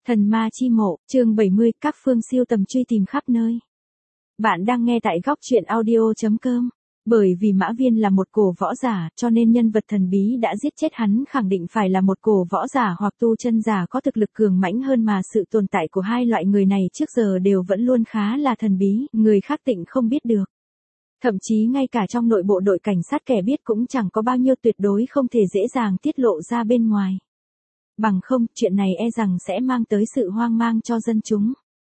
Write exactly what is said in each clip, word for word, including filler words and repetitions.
Thần ma chi mộ, chương bảy mươi, các phương siêu tầm truy tìm khắp nơi. Bạn đang nghe tại góc truyện audio chấm com. Bởi vì Mã Viên là một cổ võ giả, cho nên nhân vật thần bí đã giết chết hắn khẳng định phải là một cổ võ giả hoặc tu chân giả có thực lực cường mãnh hơn, mà sự tồn tại của hai loại người này trước giờ đều vẫn luôn khá là thần bí, người khác tịnh không biết được. Thậm chí ngay cả trong nội bộ đội cảnh sát kẻ biết cũng chẳng có bao nhiêu, tuyệt đối không thể dễ dàng tiết lộ ra bên ngoài. Bằng không, chuyện này e rằng sẽ mang tới sự hoang mang cho dân chúng.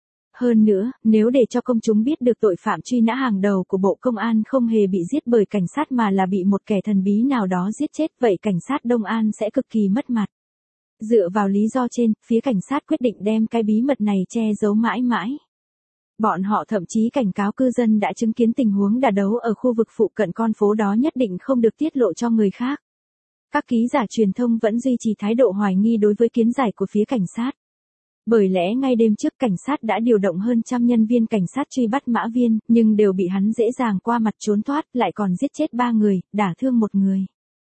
Hơn nữa, nếu để cho công chúng biết được tội phạm truy nã hàng đầu của Bộ Công an không hề bị giết bởi cảnh sát mà là bị một kẻ thần bí nào đó giết chết, vậy cảnh sát Đông An sẽ cực kỳ mất mặt. Dựa vào lý do trên, phía cảnh sát quyết định đem cái bí mật này che giấu mãi mãi. Bọn họ thậm chí cảnh cáo cư dân đã chứng kiến tình huống đả đấu ở khu vực phụ cận con phố đó nhất định không được tiết lộ cho người khác. Các ký giả truyền thông vẫn duy trì thái độ hoài nghi đối với kiến giải của phía cảnh sát. Bởi lẽ ngay đêm trước cảnh sát đã điều động hơn trăm nhân viên cảnh sát truy bắt Mã Viên, nhưng đều bị hắn dễ dàng qua mặt trốn thoát, lại còn giết chết ba người, đả thương một người.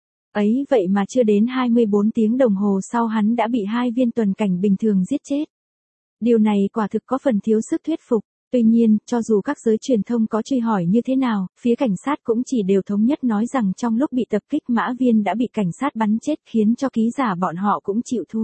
Ấy vậy mà chưa đến hai mươi bốn tiếng đồng hồ sau hắn đã bị hai viên tuần cảnh bình thường giết chết. Điều này quả thực có phần thiếu sức thuyết phục. Tuy nhiên, cho dù các giới truyền thông có truy hỏi như thế nào, phía cảnh sát cũng chỉ đều thống nhất nói rằng trong lúc bị tập kích Mã Viên đã bị cảnh sát bắn chết, khiến cho ký giả bọn họ cũng chịu thua.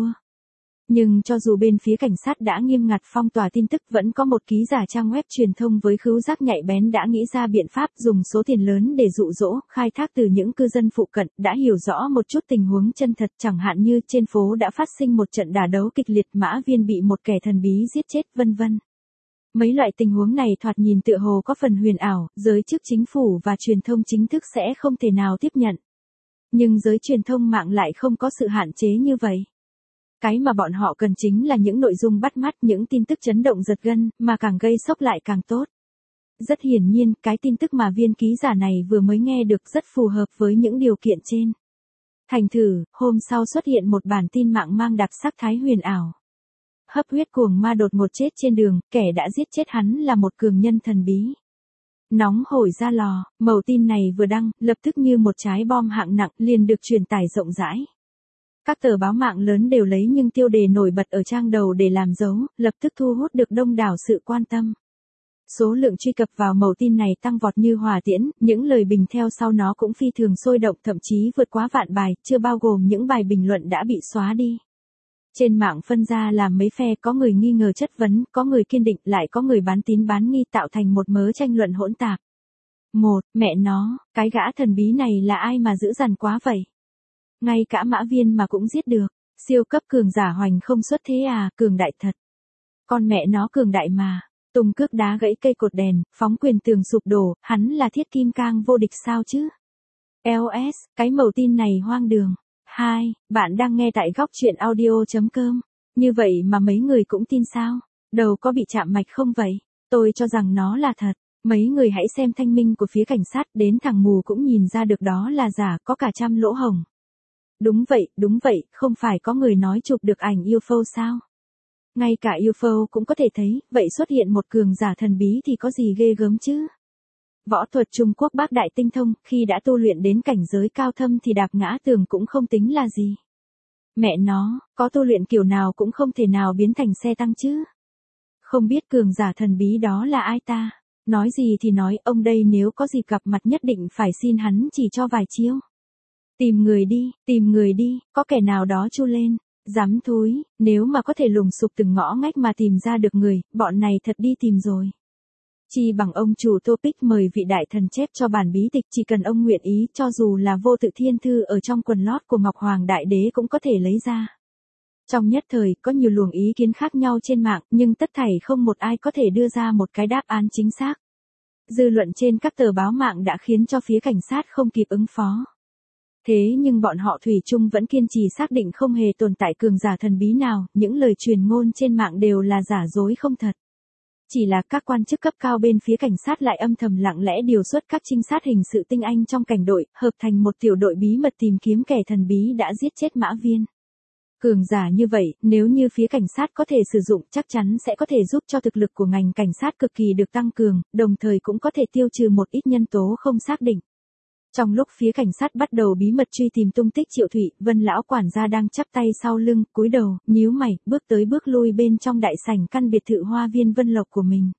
Nhưng cho dù bên phía cảnh sát đã nghiêm ngặt phong tỏa tin tức, vẫn có một ký giả trang web truyền thông với khứu giác nhạy bén đã nghĩ ra biện pháp dùng số tiền lớn để dụ dỗ, khai thác từ những cư dân phụ cận, đã hiểu rõ một chút tình huống chân thật, chẳng hạn như trên phố đã phát sinh một trận đả đấu kịch liệt, Mã Viên bị một kẻ thần bí giết chết, vân vân. Mấy loại tình huống này thoạt nhìn tựa hồ có phần huyền ảo, giới chức chính phủ và truyền thông chính thức sẽ không thể nào tiếp nhận. Nhưng giới truyền thông mạng lại không có sự hạn chế như vậy. Cái mà bọn họ cần chính là những nội dung bắt mắt, những tin tức chấn động giật gân, mà càng gây sốc lại càng tốt. Rất hiển nhiên, cái tin tức mà viên ký giả này vừa mới nghe được rất phù hợp với những điều kiện trên. Thành thử, hôm sau xuất hiện một bản tin mạng mang đặc sắc thái huyền ảo. Hấp huyết cuồng ma đột ngột chết trên đường, kẻ đã giết chết hắn là một cường nhân thần bí. Nóng hổi ra lò, mẩu tin này vừa đăng, lập tức như một trái bom hạng nặng liền được truyền tải rộng rãi. Các tờ báo mạng lớn đều lấy những tiêu đề nổi bật ở trang đầu để làm dấu, lập tức thu hút được đông đảo sự quan tâm. Số lượng truy cập vào mẩu tin này tăng vọt như hỏa tiễn, những lời bình theo sau nó cũng phi thường sôi động, thậm chí vượt quá vạn bài, chưa bao gồm những bài bình luận đã bị xóa đi. Trên mạng phân ra làm mấy phe, có người nghi ngờ chất vấn, có người kiên định, lại có người bán tín bán nghi, tạo thành một mớ tranh luận hỗn tạp. Một, mẹ nó, cái gã thần bí này là ai mà dữ dằn quá vậy? Ngay cả Mã Viên mà cũng giết được, siêu cấp cường giả hoành không xuất thế à, cường đại thật. Con mẹ nó cường đại mà, tung cước đá gãy cây cột đèn, phóng quyền tường sụp đổ, hắn là thiết kim cang vô địch sao chứ? lờ ét, cái mẩu tin này hoang đường. Hai, bạn đang nghe tại góc truyện audio chấm com. Như vậy mà mấy người cũng tin sao? Đầu có bị chạm mạch không vậy? Tôi cho rằng nó là thật. Mấy người hãy xem thanh minh của phía cảnh sát, đến thằng mù cũng nhìn ra được đó là giả, có cả trăm lỗ hổng. Đúng vậy, đúng vậy, không phải có người nói chụp được ảnh u ép ô sao? Ngay cả u ép ô cũng có thể thấy, vậy xuất hiện một cường giả thần bí thì có gì ghê gớm chứ? Võ thuật Trung Quốc bác đại tinh thông, khi đã tu luyện đến cảnh giới cao thâm thì đạp ngã tường cũng không tính là gì. Mẹ nó, có tu luyện kiểu nào cũng không thể nào biến thành xe tăng chứ. Không biết cường giả thần bí đó là ai ta? Nói gì thì nói, ông đây nếu có dịp gặp mặt nhất định phải xin hắn chỉ cho vài chiêu. Tìm người đi, tìm người đi, có kẻ nào đó chu lên. Dám thúi, nếu mà có thể lùng sục từng ngõ ngách mà tìm ra được người, bọn này thật đi tìm rồi. Chi bằng ông chủ topic mời vị đại thần chép cho bản bí tịch, chỉ cần ông nguyện ý, cho dù là vô tự thiên thư ở trong quần lót của Ngọc Hoàng Đại Đế cũng có thể lấy ra. Trong nhất thời, có nhiều luồng ý kiến khác nhau trên mạng, nhưng tất thảy không một ai có thể đưa ra một cái đáp án chính xác. Dư luận trên các tờ báo mạng đã khiến cho phía cảnh sát không kịp ứng phó. Thế nhưng bọn họ thủy chung vẫn kiên trì xác định không hề tồn tại cường giả thần bí nào, những lời truyền ngôn trên mạng đều là giả dối không thật. Chỉ là các quan chức cấp cao bên phía cảnh sát lại âm thầm lặng lẽ điều xuất các trinh sát hình sự tinh anh trong cảnh đội, hợp thành một tiểu đội bí mật tìm kiếm kẻ thần bí đã giết chết Mã Viên. Cường giả như vậy, nếu như phía cảnh sát có thể sử dụng, chắc chắn sẽ có thể giúp cho thực lực của ngành cảnh sát cực kỳ được tăng cường, đồng thời cũng có thể tiêu trừ một ít nhân tố không xác định. Trong lúc phía cảnh sát bắt đầu bí mật truy tìm tung tích Triệu Thụy, Vân lão quản gia đang chắp tay sau lưng, cúi đầu, nhíu mày, bước tới bước lui bên trong đại sảnh căn biệt thự hoa viên Vân Lộc của mình.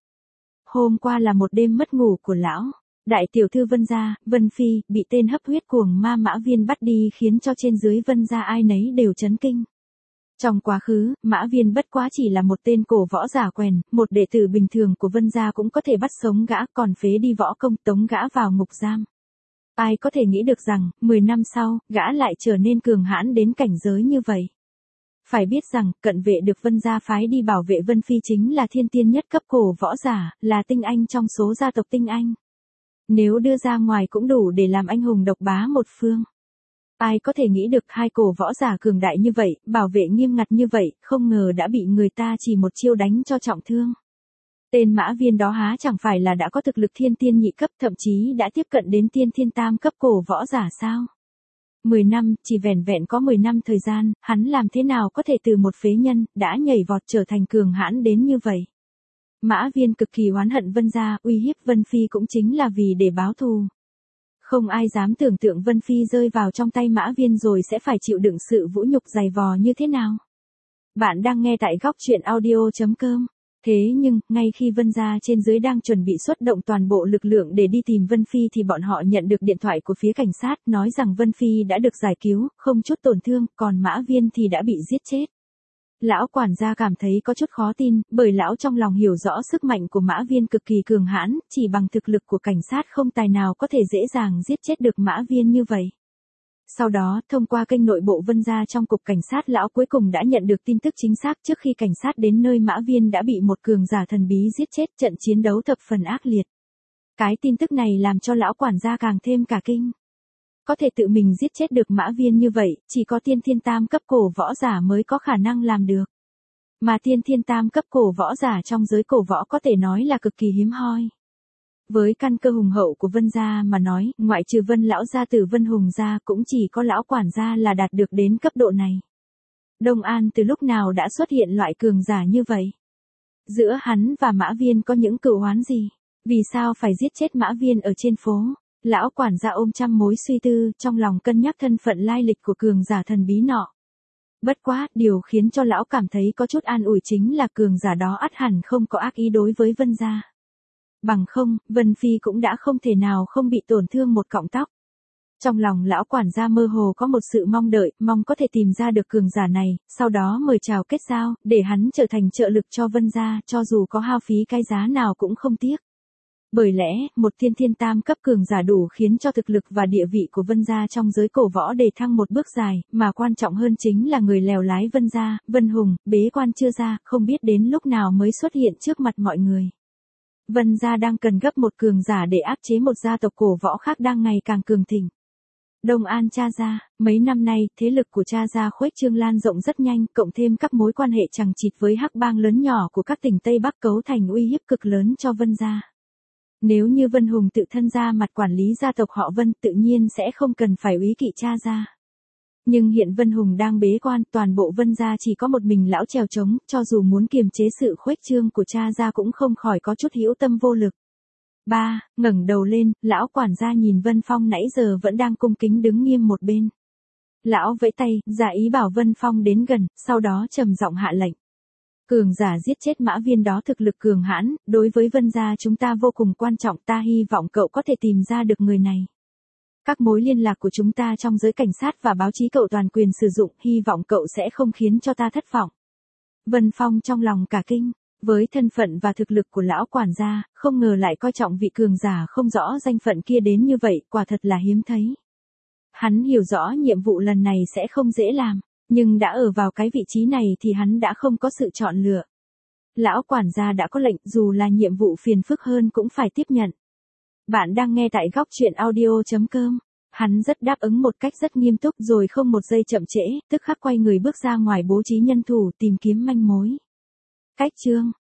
Hôm qua là một đêm mất ngủ của lão. Đại tiểu thư Vân gia, Vân Phi, bị tên hấp huyết cuồng ma Mã Viên bắt đi khiến cho trên dưới Vân gia ai nấy đều chấn kinh. Trong quá khứ, Mã Viên bất quá chỉ là một tên cổ võ giả quèn, một đệ tử bình thường của Vân gia cũng có thể bắt sống gã, còn phế đi võ công, tống gã vào ngục giam. Ai có thể nghĩ được rằng, mười năm sau, gã lại trở nên cường hãn đến cảnh giới như vậy. Phải biết rằng, cận vệ được Vân gia phái đi bảo vệ Vân Phi chính là thiên tiên nhất cấp cổ võ giả, là tinh anh trong số gia tộc tinh anh. Nếu đưa ra ngoài cũng đủ để làm anh hùng độc bá một phương. Ai có thể nghĩ được hai cổ võ giả cường đại như vậy, bảo vệ nghiêm ngặt như vậy, không ngờ đã bị người ta chỉ một chiêu đánh cho trọng thương. Tên Mã Viên đó há chẳng phải là đã có thực lực thiên tiên nhị cấp, thậm chí đã tiếp cận đến tiên thiên tam cấp cổ võ giả sao? Mười năm, chỉ vẻn vẹn có mười năm thời gian, hắn làm thế nào có thể từ một phế nhân, đã nhảy vọt trở thành cường hãn đến như vậy? Mã Viên cực kỳ oán hận Vân gia, uy hiếp Vân Phi cũng chính là vì để báo thù. Không ai dám tưởng tượng Vân Phi rơi vào trong tay Mã Viên rồi sẽ phải chịu đựng sự vũ nhục dày vò như thế nào. Bạn đang nghe tại góc truyện audio chấm com. Thế nhưng, ngay khi Vân gia trên dưới đang chuẩn bị xuất động toàn bộ lực lượng để đi tìm Vân Phi thì bọn họ nhận được điện thoại của phía cảnh sát nói rằng Vân Phi đã được giải cứu, không chút tổn thương, còn Mã Viên thì đã bị giết chết. Lão quản gia cảm thấy có chút khó tin, bởi lão trong lòng hiểu rõ sức mạnh của Mã Viên cực kỳ cường hãn, chỉ bằng thực lực của cảnh sát không tài nào có thể dễ dàng giết chết được Mã Viên như vậy. Sau đó, thông qua kênh nội bộ Vân gia trong cục cảnh sát lão cuối cùng đã nhận được tin tức chính xác trước khi cảnh sát đến nơi Mã Viên đã bị một cường giả thần bí giết chết, trận chiến đấu thập phần ác liệt. Cái tin tức này làm cho lão quản gia càng thêm cả kinh. Có thể tự mình giết chết được Mã Viên như vậy, chỉ có tiên thiên tam cấp cổ võ giả mới có khả năng làm được. Mà tiên thiên tam cấp cổ võ giả trong giới cổ võ có thể nói là cực kỳ hiếm hoi. Với căn cơ hùng hậu của Vân gia mà nói, ngoại trừ Vân lão gia tử Vân Hùng gia cũng chỉ có lão quản gia là đạt được đến cấp độ này. Đông An từ lúc nào đã xuất hiện loại cường giả như vậy? Giữa hắn và Mã Viên có những cừu oán gì? Vì sao phải giết chết Mã Viên ở trên phố? Lão quản gia ôm trăm mối suy tư, trong lòng cân nhắc thân phận lai lịch của cường giả thần bí nọ. Bất quá, điều khiến cho lão cảm thấy có chút an ủi chính là cường giả đó ắt hẳn không có ác ý đối với Vân gia. Bằng không, Vân Phi cũng đã không thể nào không bị tổn thương một cọng tóc. Trong lòng lão quản gia mơ hồ có một sự mong đợi, mong có thể tìm ra được cường giả này, sau đó mời chào kết giao, để hắn trở thành trợ lực cho Vân gia, cho dù có hao phí cái giá nào cũng không tiếc. Bởi lẽ, một tiên thiên tam cấp cường giả đủ khiến cho thực lực và địa vị của Vân gia trong giới cổ võ đề thăng một bước dài, mà quan trọng hơn chính là người lèo lái Vân gia, Vân Hùng, bế quan chưa ra, không biết đến lúc nào mới xuất hiện trước mặt mọi người. Vân gia đang cần gấp một cường giả để áp chế một gia tộc cổ võ khác đang ngày càng cường thịnh. Đông An Cha gia, mấy năm nay, thế lực của Cha gia khuếch trương lan rộng rất nhanh, cộng thêm các mối quan hệ chằng chịt với hắc bang lớn nhỏ của các tỉnh Tây Bắc cấu thành uy hiếp cực lớn cho Vân gia. Nếu như Vân Hùng tự thân ra mặt quản lý gia tộc họ Vân, tự nhiên sẽ không cần phải úy kỵ Cha gia. Nhưng hiện Vân Hùng đang bế quan, toàn bộ Vân gia chỉ có một mình lão trèo trống, cho dù muốn kiềm chế sự khuếch trương của Cha gia cũng không khỏi có chút hữu tâm vô lực. Ba, ngẩng đầu lên, lão quản gia nhìn Vân Phong nãy giờ vẫn đang cung kính đứng nghiêm một bên. Lão vẫy tay, giả ý bảo Vân Phong đến gần, sau đó trầm giọng hạ lệnh. Cường giả giết chết Mã Viên đó thực lực cường hãn, đối với Vân gia chúng ta vô cùng quan trọng, ta hy vọng cậu có thể tìm ra được người này. Các mối liên lạc của chúng ta trong giới cảnh sát và báo chí cậu toàn quyền sử dụng, hy vọng cậu sẽ không khiến cho ta thất vọng. Vân Phong trong lòng cả kinh, với thân phận và thực lực của lão quản gia, không ngờ lại coi trọng vị cường giả không rõ danh phận kia đến như vậy, quả thật là hiếm thấy. Hắn hiểu rõ nhiệm vụ lần này sẽ không dễ làm, nhưng đã ở vào cái vị trí này thì hắn đã không có sự chọn lựa. Lão quản gia đã có lệnh, dù là nhiệm vụ phiền phức hơn cũng phải tiếp nhận. Bạn đang nghe tại góc truyện audio chấm com. Hắn rất đáp ứng một cách rất nghiêm túc rồi không một giây chậm trễ, tức khắc quay người bước ra ngoài bố trí nhân thủ tìm kiếm manh mối. Cách chương